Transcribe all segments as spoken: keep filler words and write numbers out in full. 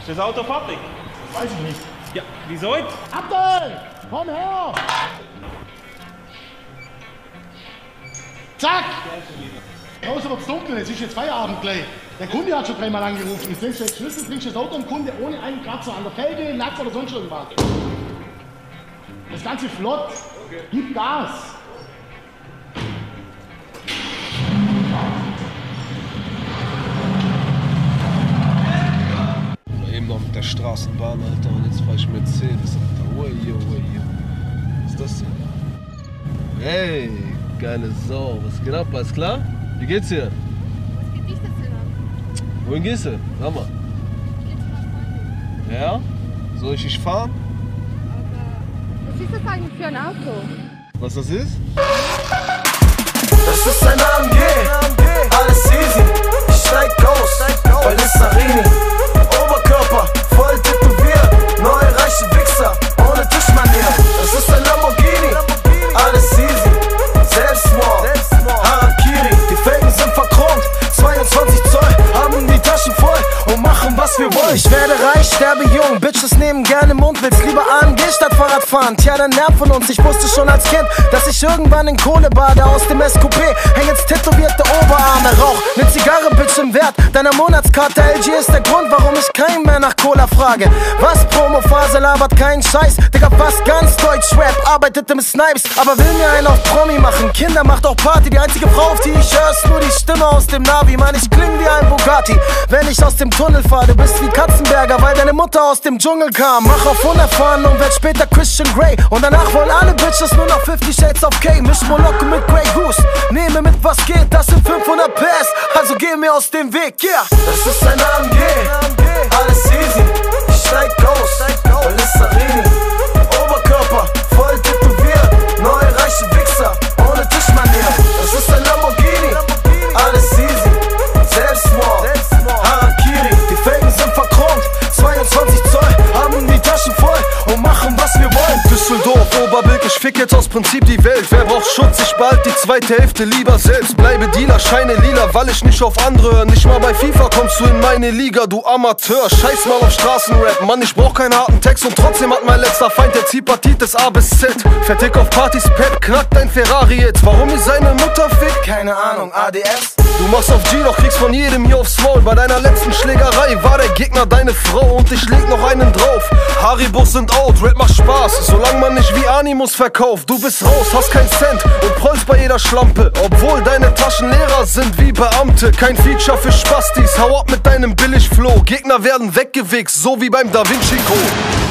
Ist das Auto fertig? Weiß ich nicht. Ja, wieso? Abdel! Komm her! Zack! Draußen wird's dunkel, es ist jetzt Feierabend gleich. Der Kunde hat schon dreimal angerufen. Jetzt nimmst du jetzt Schlüssel, bringst das Auto am Kunde ohne einen Kratzer an der Felge, Lack oder sonst irgendwas. Das Ganze flott. Okay. Gib Gas. Eben noch mit der Straßenbahn, Alter, und jetzt fahr ich Mercedes, Alter. Ui, ui, ui. Was ist das denn? Hey, geile Sau. Was geht ab? Alles klar? Wie geht's dir? Was geht dich das denn an? Wohin gehst du? Sag mal. Ja? Soll ich dich fahren? Aber was ist das eigentlich für ein Auto? Was das ist? Das ist ein A M G, alles easy. Ich steig aus, bei Lissarini. Oberkörper, voll tätowiert. Neue reiche Wichser, ohne Tischmanier. Das ist ein Lamborghini, alles easy. Selbstmord, Harakiri. Die Felgen sind verchromt, zweiundzwanzig Zoll. Haben die Taschen voll und machen was wir wollen. Ich werde reich, sterbe jung. Bitches nehmen gerne Mund, willst lieber A M G statt Fahrrad fahren. Tja, dann nervt von uns. Ich wusste schon als Kind, dass ich irgendwann in Kohle bade aus dem S Q P. Häng jetzt tätowierte Oberarme, rauch ne Zigarre, Bitch, im Wert deiner Monatskarte. L G ist der Grund, warum ich keinen mehr nach Cola frage. Was Promophase labert keinen Scheiß. Digga, fast ganz Deutsch Rap, arbeitet im Snipes, aber will mir einen auf Promi machen. Kinder macht auch Party, die einzige Frau, auf die ich höre, ist nur die Stimme aus dem Navi. Mann, ich kling wie ein Bugatti, wenn ich aus dem Tunnel fahr. Du bist wie Katzenberger, weil deine Mutter aus dem Dschungel kam. Mach auf unerfahren und werd später Christian Grey. Und danach wollen alle Bitches nur noch Fifty Shades of K. Misch Moloko mit Grey Goose, nehme mit was geht, das sind fünfhundert P S. Also geh mir aus dem Weg, yeah. Das ist ein A M G, alles easy. Ich steig aus, bei Lissarini. Oberkörper, voll tätowiert. Neue reiche Wichser, ohne Tischmanier. Das ist ein Lamborghini, alles easy. Selbstmord, Harakiri. Die Felgen sind verchromt, zweiundzwanzig Zoll. Haben die Taschen voll und machen was wir wollen. Düsseldorf, Oberbilk, ich fick jetzt aus Prinzip die Welt. Wer braucht Schutz? Ich bald die zweite Hälfte lieber selbst. Bleibe Dealer, Scheine lila, weil ich nicht auf andere höre. Nicht mal bei FIFA kommst du in meine Liga, du Amateur. Scheiß mal auf Straßenrap, Mann, ich brauch keinen harten Text. Und trotzdem hat mein letzter Feind jetzt Hepatitis A bis Z. Fertig auf Partys, Pep, knackt dein Ferrari jetzt. Warum ich seine Mutter fickt? Keine Ahnung, A D S. Du machst auf G, doch kriegst von jedem hier aufs Maul. Bei deiner letzten Schlägerei war der Gegner deine Frau und ich leg noch einen drauf. Haribos sind out, Rap macht Spaß, solange man nicht wie Animus verkauft. Du bist raus, hast kein Cent und prollst bei jeder Schlampe, obwohl deine Taschen leerer sind wie Beamte. Kein Feature für Spastis, hau ab mit deinem Billigflow. Gegner werden weggewichst, so wie beim Da Vinci Code.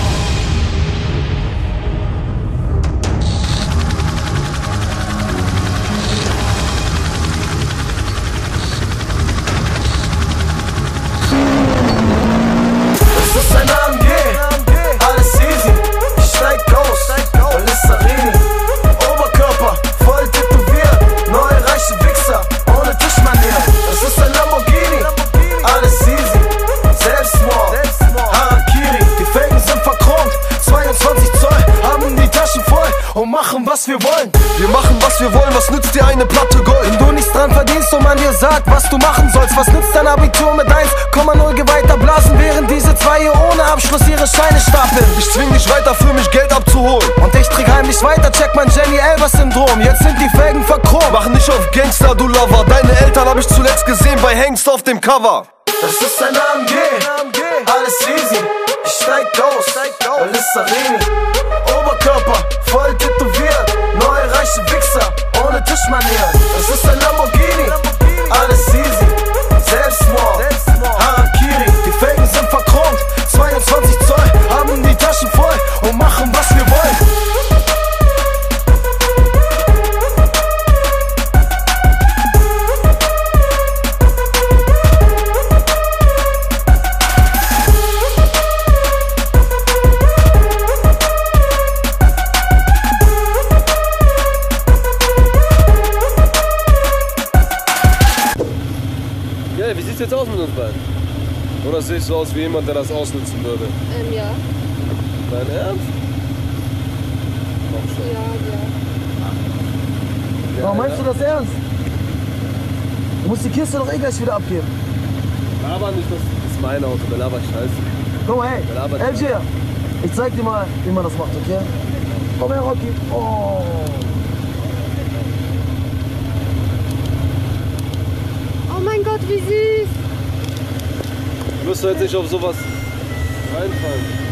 Das ist ein A M G, alles easy. Ich steig aus, bei Lissarini. Oberkörper, voll tätowiert. Neue reiche Wichser, ohne Tischmanier. Das ist ein Lamborghini, alles easy. Selbstmord, Harakiri. Die Felgen sind verchromt, zweiundzwanzig Zoll. Haben die Taschen voll und machen was wir wollen. Wir machen was wir wollen, was nützt dir eine Platte Gold? Wenn du nichts dran verdienst und man dir sagt, was du machen sollst. Was nützt dein Abitur mit eins Komma null geweihter Blasen, während diese zwei hier ohne Abschluss ihre Scheine stapeln? Ich zwing dich weiter, für mich Geld abzuholen. Und ich träg heimlich weiter, check mein Jenny Elvers Syndrom. Jetzt sind die Felgen verchromt. Mach nicht auf Gangster, du Lover. Deine Eltern hab ich zuletzt gesehen bei Hengst auf dem Cover. Das ist ein A M G, alles easy. Ich steig aus, bei Lissarini. Oberkörper, voll tätowiert. Neue reiche Wichser, ohne Tischmanier. Das ist ein Lamborghini, alles easy. Selbstmord, Harakiri. Die Felgen sind verchromt, zweiundzwanzig Zoll. Haben die Taschen voll und machen was wir wollen. Ja, wie sieht's jetzt aus mit uns beiden? Oder siehst du aus wie jemand, der das ausnutzen würde? Ähm, ja. Dein Ernst? Komm schon. Ja, ja. Ja, Warum meinst ja. du das ernst? Du musst die Kiste doch eh gleich wieder abgeben. Laber nicht, das ist mein Auto, der labert Scheiße. Guck mal, hey, L G, ich zeig dir mal, wie man das macht, okay? Komm her, Rocky. Oh. Oh mein Gott, wie süß. Du musst jetzt nicht auf sowas reinfallen.